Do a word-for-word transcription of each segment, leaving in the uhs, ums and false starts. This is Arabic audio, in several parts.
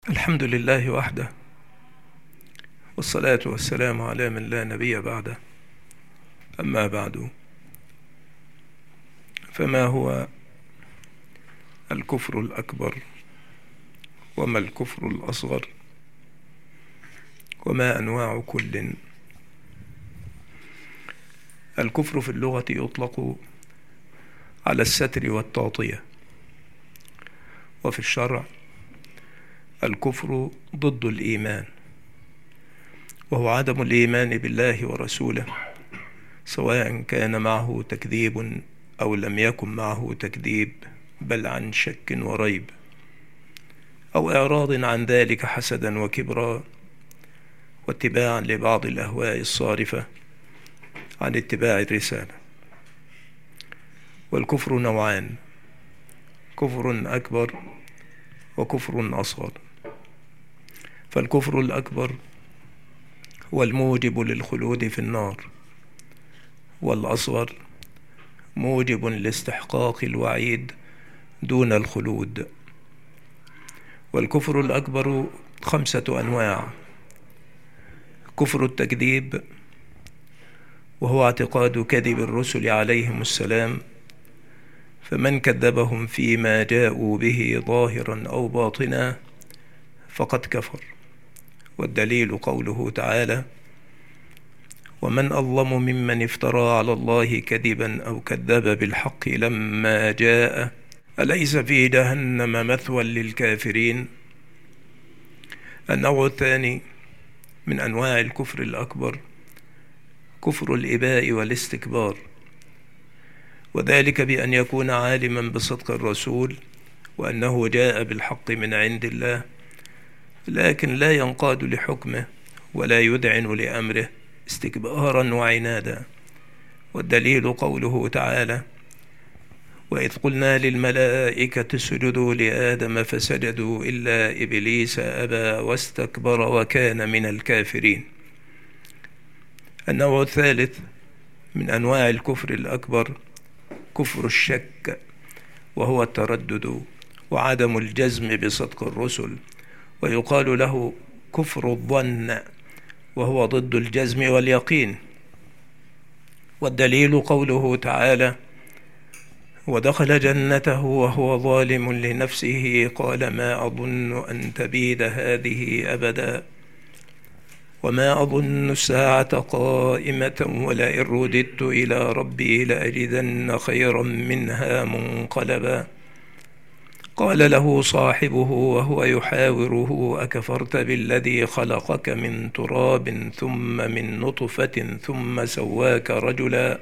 الحمد لله وحده، والصلاة والسلام على من لا نبي بعده. أما بعد، فما هو الكفر الأكبر؟ وما الكفر الأصغر؟ وما أنواع كل؟ الكفر في اللغة يطلق على الستر والتغطية، وفي الشرع الكفر ضد الإيمان، وهو عدم الإيمان بالله ورسوله، سواء كان معه تكذيب أو لم يكن معه تكذيب، بل عن شك وريب، أو إعراض عن ذلك حسدا وكبرا، واتباعا لبعض الأهواء الصارفة عن اتباع الرسالة. والكفر نوعان: كفر أكبر وكفر أصغر. فالكفر الأكبر هو الموجب للخلود في النار، والأصغر موجب لاستحقاق الوعيد دون الخلود. والكفر الأكبر خمسة أنواع: كفر التكذيب، وهو اعتقاد كذب الرسل عليهم السلام، فمن كذبهم فيما جاءوا به ظاهرا أو باطنا فقد كفر. والدليل قوله تعالى: ومن أظلم ممن افترى على الله كذبا أو كذب بالحق لما جاء أليس في جهنم مثوى للكافرين. النوع الثاني من أنواع الكفر الأكبر كفر الإباء والاستكبار، وذلك بأن يكون عالما بصدق الرسول وأنه جاء بالحق من عند الله، لكن لا ينقاد لحكمه ولا يذعن لأمره استكبارا وعنادا. والدليل قوله تعالى: وإذ قلنا للملائكة اسجدوا لآدم فسجدوا إلا إبليس أبى واستكبر وكان من الكافرين. النوع الثالث من أنواع الكفر الأكبر كفر الشك، وهو التردد وعدم الجزم بصدق الرسل، ويقال له كفر الظن، وهو ضد الجزم واليقين. والدليل قوله تعالى: ودخل جنته وهو ظالم لنفسه قال ما أظن أن تبيد هذه أبدا وما أظن الساعة قائمة ولئن رددت إلى ربي لأجدن خيرا منها منقلبا. قال له صاحبه وهو يحاوره أكفرت بالذي خلقك من تراب ثم من نطفة ثم سواك رجلا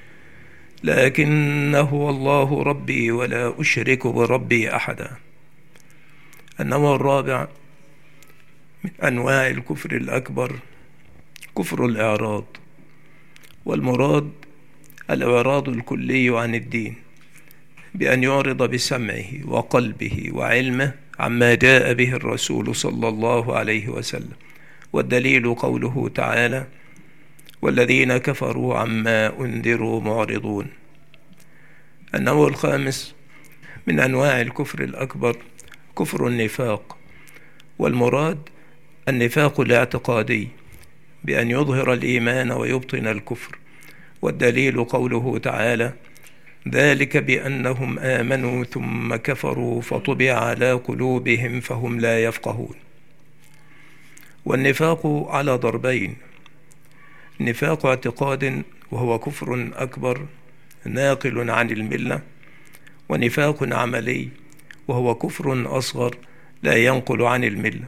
لكنه الله ربي ولا أشرك بربي أحدا. النوع الرابع من أنواع الكفر الأكبر كفر الإعراض، والمراد الإعراض الكلي عن الدين، بأن يعرض بسمعه وقلبه وعلمه عما جاء به الرسول صلى الله عليه وسلم. والدليل قوله تعالى: والذين كفروا عما أنذروا معرضون. النوع الخامس من أنواع الكفر الأكبر كفر النفاق، والمراد النفاق الاعتقادي، بأن يظهر الإيمان ويبطن الكفر. والدليل قوله تعالى: ذلك بأنهم آمنوا ثم كفروا فطبع على قلوبهم فهم لا يفقهون. والنفاق على ضربين: نفاق اعتقاد وهو كفر أكبر ناقل عن الملة، ونفاق عملي وهو كفر أصغر لا ينقل عن الملة.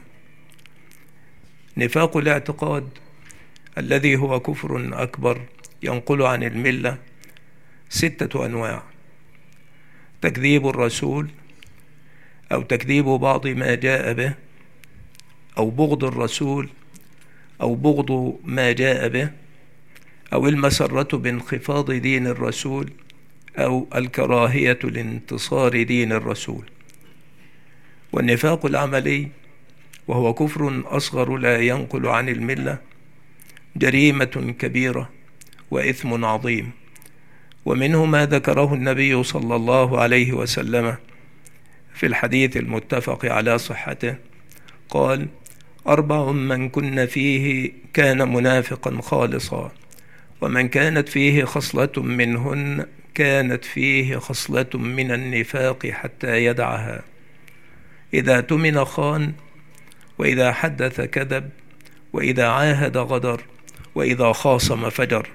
نفاق الاعتقاد الذي هو كفر أكبر ينقل عن الملة ستة أنواع: تكذيب الرسول، أو تكذيب بعض ما جاء به، أو بغض الرسول، أو بغض ما جاء به، أو المسرة بانخفاض دين الرسول، أو الكراهية لانتصار دين الرسول. والنفاق العملي وهو كفر أصغر لا ينقل عن الملة جريمة كبيرة وإثم عظيم، ومنه ما ذكره النبي صلى الله عليه وسلم في الحديث المتفق على صحته قال: أربع من كن فيه كان منافقا خالصا، ومن كانت فيه خصلة منهن كانت فيه خصلة من النفاق حتى يدعها: إذا اؤتمن خان، وإذا حدث كذب، وإذا عاهد غدر، وإذا خاصم فجر.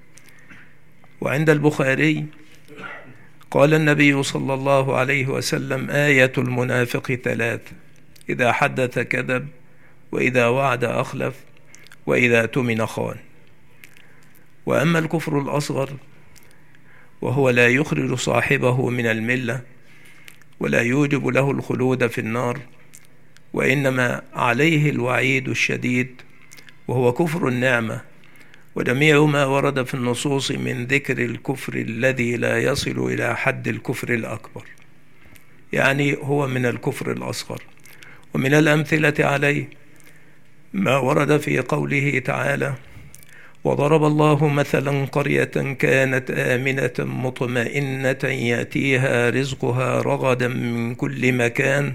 وعند البخاري قال النبي صلى الله عليه وسلم: آية المنافق ثلاث: إذا حدث كذب، وإذا وعد أخلف، وإذا اؤتمن خان. وأما الكفر الأصغر وهو لا يخرج صاحبه من الملة ولا يوجب له الخلود في النار، وإنما عليه الوعيد الشديد، وهو كفر النعمة، وجميع ما ورد في النصوص من ذكر الكفر الذي لا يصل إلى حد الكفر الأكبر، يعني هو من الكفر الأصغر. ومن الأمثلة عليه ما ورد في قوله تعالى: وضرب الله مثلا قرية كانت آمنة مطمئنة يأتيها رزقها رغدا من كل مكان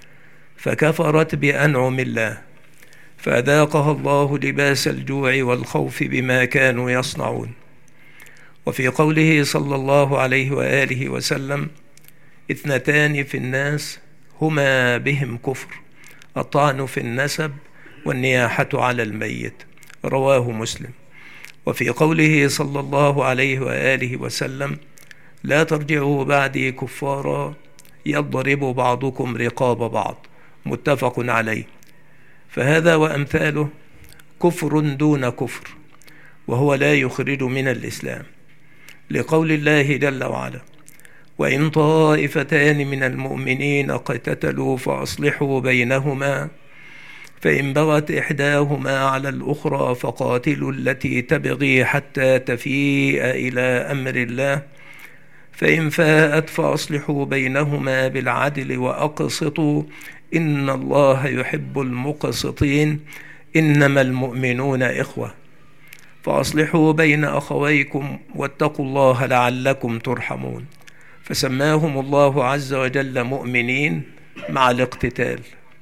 فكفرت بأنعم الله فأذاقها الله لباس الجوع والخوف بما كانوا يصنعون. وفي قوله صلى الله عليه وآله وسلم: اثنتان في الناس هما بهم كفر: الطعن في النسب والنياحة على الميت، رواه مسلم. وفي قوله صلى الله عليه وآله وسلم: لا ترجعوا بعدي كفارا يضرب بعضكم رقاب بعض، متفق عليه. فهذا وأمثاله كفر دون كفر، وهو لا يخرج من الإسلام، لقول الله جل وعلا: وإن طائفتان من المؤمنين اقتتلوا فأصلحوا بينهما فإن بغت إحداهما على الأخرى فقاتلوا التي تبغي حتى تفيء إلى أمر الله فإن فاءت فأصلحوا بينهما بالعدل وأقسطوا إن الله يحب المقسطين إنما المؤمنون إخوة فأصلحوا بين أخويكم واتقوا الله لعلكم ترحمون. فسماهم الله عز وجل مؤمنين مع الاقتتال.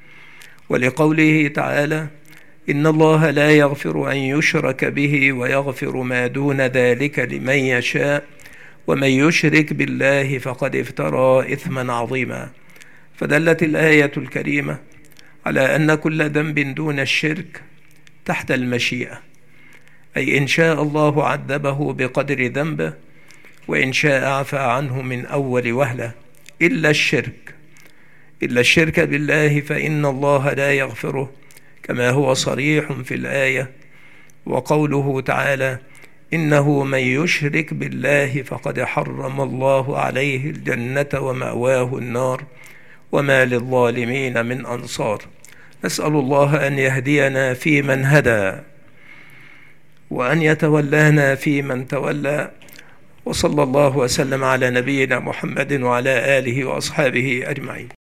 ولقوله تعالى: إن الله لا يغفر أن يشرك به ويغفر ما دون ذلك لمن يشاء ومن يشرك بالله فقد افترى إثما عظيما. فدلت الآية الكريمة على أن كل ذنب دون الشرك تحت المشيئة، أي إن شاء الله عذبه بقدر ذنبه، وإن شاء عفى عنه من أول وهلة، إلا الشرك إلا الشرك بالله فإن الله لا يغفره، كما هو صريح في الآية. وقوله تعالى: إنه من يشرك بالله فقد حرم الله عليه الجنة ومأواه النار وما للظالمين من أنصار. نسأل الله أن يهدينا فيمن هدى، وأن يتولانا فيمن تولى. وصلى الله وسلم على نبينا محمد وعلى آله وأصحابه أجمعين.